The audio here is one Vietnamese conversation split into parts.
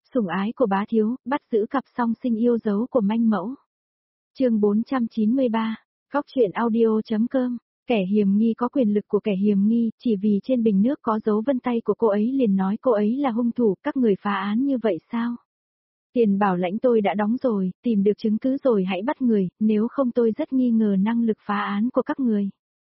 Sủng ái của bá thiếu, bắt giữ cặp song sinh yêu dấu của manh mẫu. Chương 493, Góc truyện audio.com. Kẻ hiềm nghi có quyền lực của kẻ hiềm nghi, chỉ vì trên bình nước có dấu vân tay của cô ấy liền nói cô ấy là hung thủ, các người phá án như vậy sao? Tiền bảo lãnh tôi đã đóng rồi, tìm được chứng cứ rồi hãy bắt người, nếu không tôi rất nghi ngờ năng lực phá án của các người.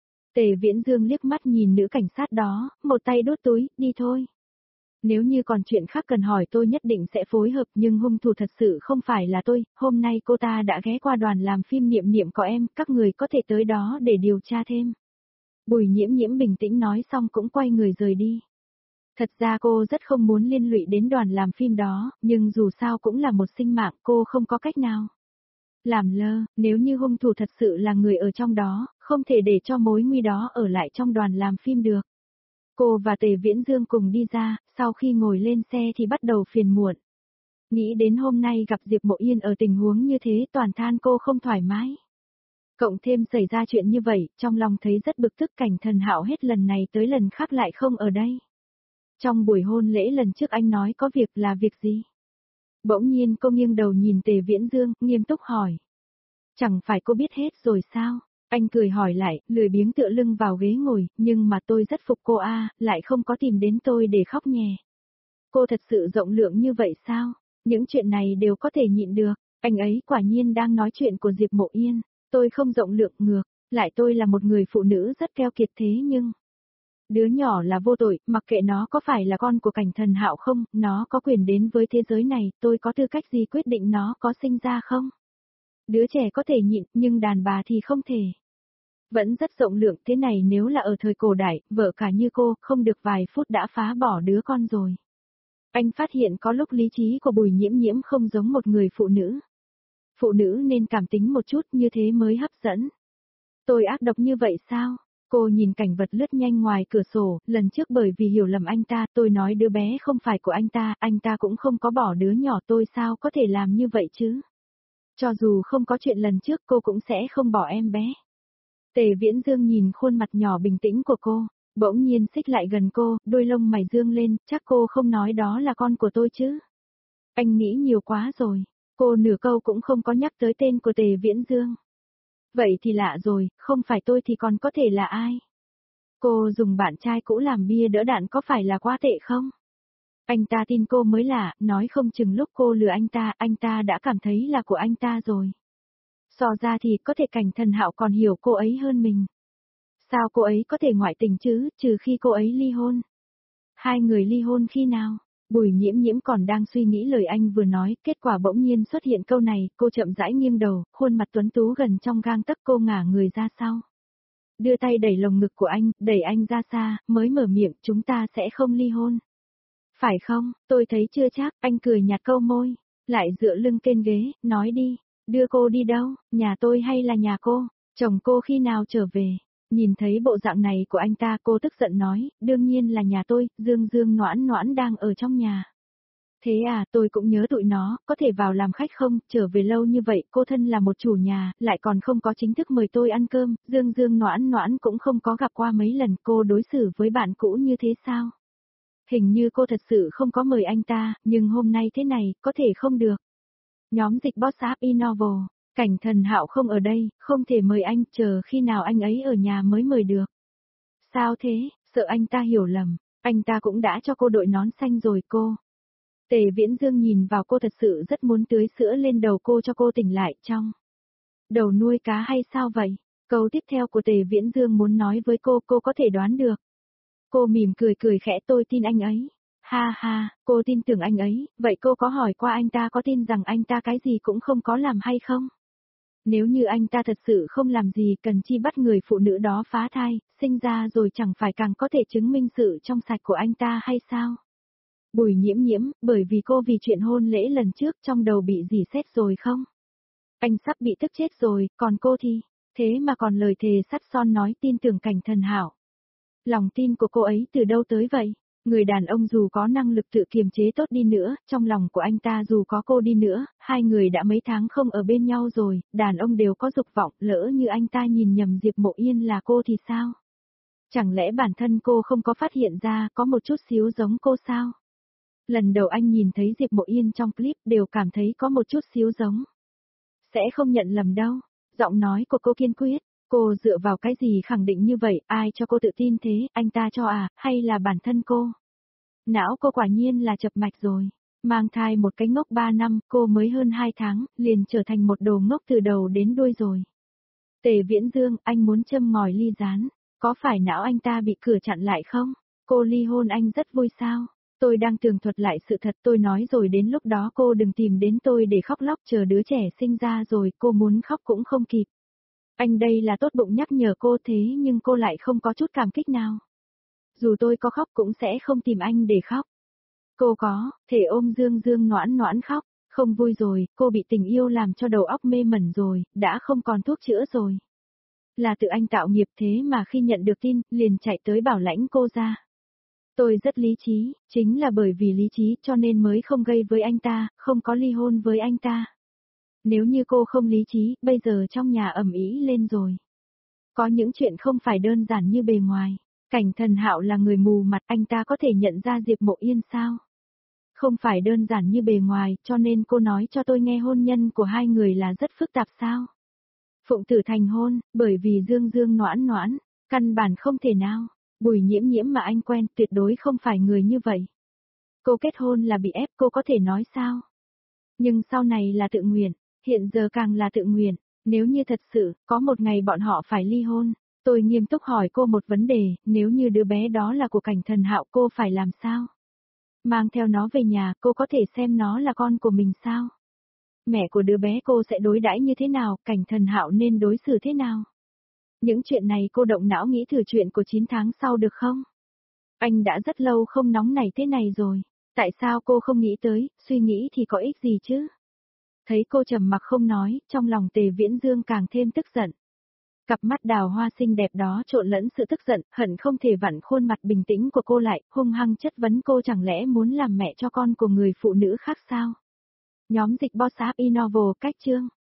Tề Viễn Dương liếc mắt nhìn nữ cảnh sát đó, một tay đút túi, đi thôi. Nếu như còn chuyện khác cần hỏi tôi nhất định sẽ phối hợp, nhưng hung thủ thật sự không phải là tôi, hôm nay cô ta đã ghé qua đoàn làm phim Niệm Niệm có em, các người có thể tới đó để điều tra thêm. Bùi Nhiễm Nhiễm bình tĩnh nói xong cũng quay người rời đi. Thật ra cô rất không muốn liên lụy đến đoàn làm phim đó, nhưng dù sao cũng là một sinh mạng, cô không có cách nào. Làm lơ, nếu như hung thủ thật sự là người ở trong đó, không thể để cho mối nguy đó ở lại trong đoàn làm phim được. Cô và Tề Viễn Dương cùng đi ra, sau khi ngồi lên xe thì bắt đầu phiền muộn. Nghĩ đến hôm nay gặp Diệp Mộ Yên ở tình huống như thế toàn than cô không thoải mái. Cộng thêm xảy ra chuyện như vậy, trong lòng thấy rất bực tức Cảnh Thần Hạo hết lần này tới lần khác lại không ở đây. Trong buổi hôn lễ lần trước anh nói có việc là việc gì? Bỗng nhiên cô nghiêng đầu nhìn Tề Viễn Dương, nghiêm túc hỏi. Chẳng phải cô biết hết rồi sao? Anh cười hỏi lại, lười biếng tựa lưng vào ghế ngồi, nhưng mà tôi rất phục cô lại không có tìm đến tôi để khóc nhè. Cô thật sự rộng lượng như vậy sao? Những chuyện này đều có thể nhịn được, anh ấy quả nhiên đang nói chuyện của Diệp Mộ Yên, tôi không rộng lượng ngược, lại tôi là một người phụ nữ rất keo kiệt thế nhưng... Đứa nhỏ là vô tội, mặc kệ nó có phải là con của Cảnh Thần Hạo không, nó có quyền đến với thế giới này, tôi có tư cách gì quyết định nó có sinh ra không? Đứa trẻ có thể nhịn, nhưng đàn bà thì không thể. Vẫn rất rộng lượng, thế này nếu là ở thời cổ đại, vợ cả như cô, không được vài phút đã phá bỏ đứa con rồi. Anh phát hiện có lúc lý trí của Bùi Nhiễm Nhiễm không giống một người phụ nữ. Phụ nữ nên cảm tính một chút, như thế mới hấp dẫn. Tôi ác độc như vậy sao? Cô nhìn cảnh vật lướt nhanh ngoài cửa sổ, lần trước bởi vì hiểu lầm anh ta, tôi nói đứa bé không phải của anh ta cũng không có bỏ đứa nhỏ, tôi sao có thể làm như vậy chứ? Cho dù không có chuyện lần trước cô cũng sẽ không bỏ em bé. Tề Viễn Dương nhìn khuôn mặt nhỏ bình tĩnh của cô, bỗng nhiên xích lại gần cô, đôi lông mày dương lên, chắc cô không nói đó là con của tôi chứ. Anh nghĩ nhiều quá rồi, cô nửa câu cũng không có nhắc tới tên của Tề Viễn Dương. Vậy thì lạ rồi, không phải tôi thì còn có thể là ai? Cô dùng bạn trai cũ làm bia đỡ đạn có phải là quá tệ không? Anh ta tin cô mới lạ, nói không chừng lúc cô lừa anh ta đã cảm thấy là của anh ta rồi. So ra thì có thể Cảnh Thần Hạo còn hiểu cô ấy hơn mình. Sao cô ấy có thể ngoại tình chứ, trừ khi cô ấy ly hôn? Hai người ly hôn khi nào? Bùi Nhiễm Nhiễm còn đang suy nghĩ lời anh vừa nói, kết quả bỗng nhiên xuất hiện câu này, cô chậm rãi nghiêng đầu, khuôn mặt tuấn tú gần trong gang tấc, cô ngả người ra sau. Đưa tay đẩy lồng ngực của anh, đẩy anh ra xa, mới mở miệng, chúng ta sẽ không ly hôn. Phải không, tôi thấy chưa chắc, anh cười nhạt câu môi, lại dựa lưng trên ghế, nói đi, đưa cô đi đâu, nhà tôi hay là nhà cô, chồng cô khi nào trở về? Nhìn thấy bộ dạng này của anh ta cô tức giận nói, đương nhiên là nhà tôi, Dương Dương Noãn Noãn đang ở trong nhà. Thế à, tôi cũng nhớ tụi nó, có thể vào làm khách không, trở về lâu như vậy, cô thân là một chủ nhà, lại còn không có chính thức mời tôi ăn cơm, Dương Dương Noãn Noãn cũng không có gặp qua mấy lần, cô đối xử với bạn cũ như thế sao? Hình như cô thật sự không có mời anh ta, nhưng hôm nay thế này, có thể không được. Nhóm dịch Boss App Innovel, Cảnh Thần Hạo không ở đây, không thể mời anh, chờ khi nào anh ấy ở nhà mới mời được. Sao thế, sợ anh ta hiểu lầm, anh ta cũng đã cho cô đội nón xanh rồi cô. Tề Viễn Dương nhìn vào cô thật sự rất muốn tưới sữa lên đầu cô cho cô tỉnh lại trong. Đầu nuôi cá hay sao vậy? Câu tiếp theo của Tề Viễn Dương muốn nói với cô có thể đoán được. Cô mỉm cười khẽ, tôi tin anh ấy. Ha ha, cô tin tưởng anh ấy, vậy cô có hỏi qua anh ta có tin rằng anh ta cái gì cũng không có làm hay không? Nếu như anh ta thật sự không làm gì cần chi bắt người phụ nữ đó phá thai, sinh ra rồi chẳng phải càng có thể chứng minh sự trong sạch của anh ta hay sao? Bùi Nhiễm Nhiễm, bởi vì cô vì chuyện hôn lễ lần trước trong đầu bị dỉ sét rồi không? Anh sắp bị tức chết rồi, còn cô thì, thế mà còn lời thề sắt son nói tin tưởng Cảnh Thần Hạo. Lòng tin của cô ấy từ đâu tới vậy? Người đàn ông dù có năng lực tự kiềm chế tốt đi nữa, trong lòng của anh ta dù có cô đi nữa, hai người đã mấy tháng không ở bên nhau rồi, đàn ông đều có dục vọng, lỡ như anh ta nhìn nhầm Diệp Mộ Yên là cô thì sao? Chẳng lẽ bản thân cô không có phát hiện ra có một chút xíu giống cô sao? Lần đầu anh nhìn thấy Diệp Mộ Yên trong clip đều cảm thấy có một chút xíu giống. Sẽ không nhận lầm đâu. Giọng nói của cô kiên quyết. Cô dựa vào cái gì khẳng định như vậy, ai cho cô tự tin thế, anh ta cho à, hay là bản thân cô? Não cô quả nhiên là chập mạch rồi. Mang thai một cái ngốc 3 năm, cô mới hơn 2 tháng, liền trở thành một đồ ngốc từ đầu đến đuôi rồi. Tề Viễn Dương, anh muốn châm ngòi ly gián, có phải não anh ta bị cửa chặn lại không? Cô ly hôn anh rất vui sao? Tôi đang tường thuật lại sự thật, tôi nói rồi đến lúc đó cô đừng tìm đến tôi để khóc lóc chờ đứa trẻ sinh ra rồi, cô muốn khóc cũng không kịp. Anh đây là tốt bụng nhắc nhở cô thế nhưng cô lại không có chút cảm kích nào. Dù tôi có khóc cũng sẽ không tìm anh để khóc. Cô có, thể ôm Dương Dương noãn noãn khóc, không vui rồi, cô bị tình yêu làm cho đầu óc mê mẩn rồi, đã không còn thuốc chữa rồi. Là tự anh tạo nghiệp thế mà khi nhận được tin, liền chạy tới bảo lãnh cô ra. Tôi rất lý trí, chính là bởi vì lý trí cho nên mới không gây với anh ta, không có ly hôn với anh ta. Nếu như cô không lý trí, bây giờ trong nhà ầm ĩ lên rồi. Có những chuyện không phải đơn giản như bề ngoài. Cảnh Thần Hạo là người mù mặt, anh ta có thể nhận ra Diệp Mộ Yên sao? Không phải đơn giản như bề ngoài, cho nên cô nói cho tôi nghe hôn nhân của hai người là rất phức tạp sao? Phụng Tử thành hôn, bởi vì Dương Dương noãn noãn, căn bản không thể nào. Bùi Nhiễm Nhiễm mà anh quen tuyệt đối không phải người như vậy. Cô kết hôn là bị ép, cô có thể nói sao? Nhưng sau này là tự nguyện, hiện giờ càng là tự nguyện. Nếu như thật sự, có một ngày bọn họ phải ly hôn, tôi nghiêm túc hỏi cô một vấn đề, nếu như đứa bé đó là của Cảnh Thần Hạo cô phải làm sao? Mang theo nó về nhà, cô có thể xem nó là con của mình sao? Mẹ của đứa bé cô sẽ đối đãi như thế nào, Cảnh Thần Hạo nên đối xử thế nào? Những chuyện này cô động não nghĩ thử chuyện của 9 tháng sau được không? Anh đã rất lâu không nóng nảy thế này rồi, tại sao cô không nghĩ tới, suy nghĩ thì có ích gì chứ? Thấy cô trầm mặc không nói, trong lòng Tề Viễn Dương càng thêm tức giận. Cặp mắt đào hoa xinh đẹp đó trộn lẫn sự tức giận, hận không thể vặn khuôn mặt bình tĩnh của cô lại, hung hăng chất vấn cô chẳng lẽ muốn làm mẹ cho con của người phụ nữ khác sao? Nhóm dịch Boss App Innovo cách chương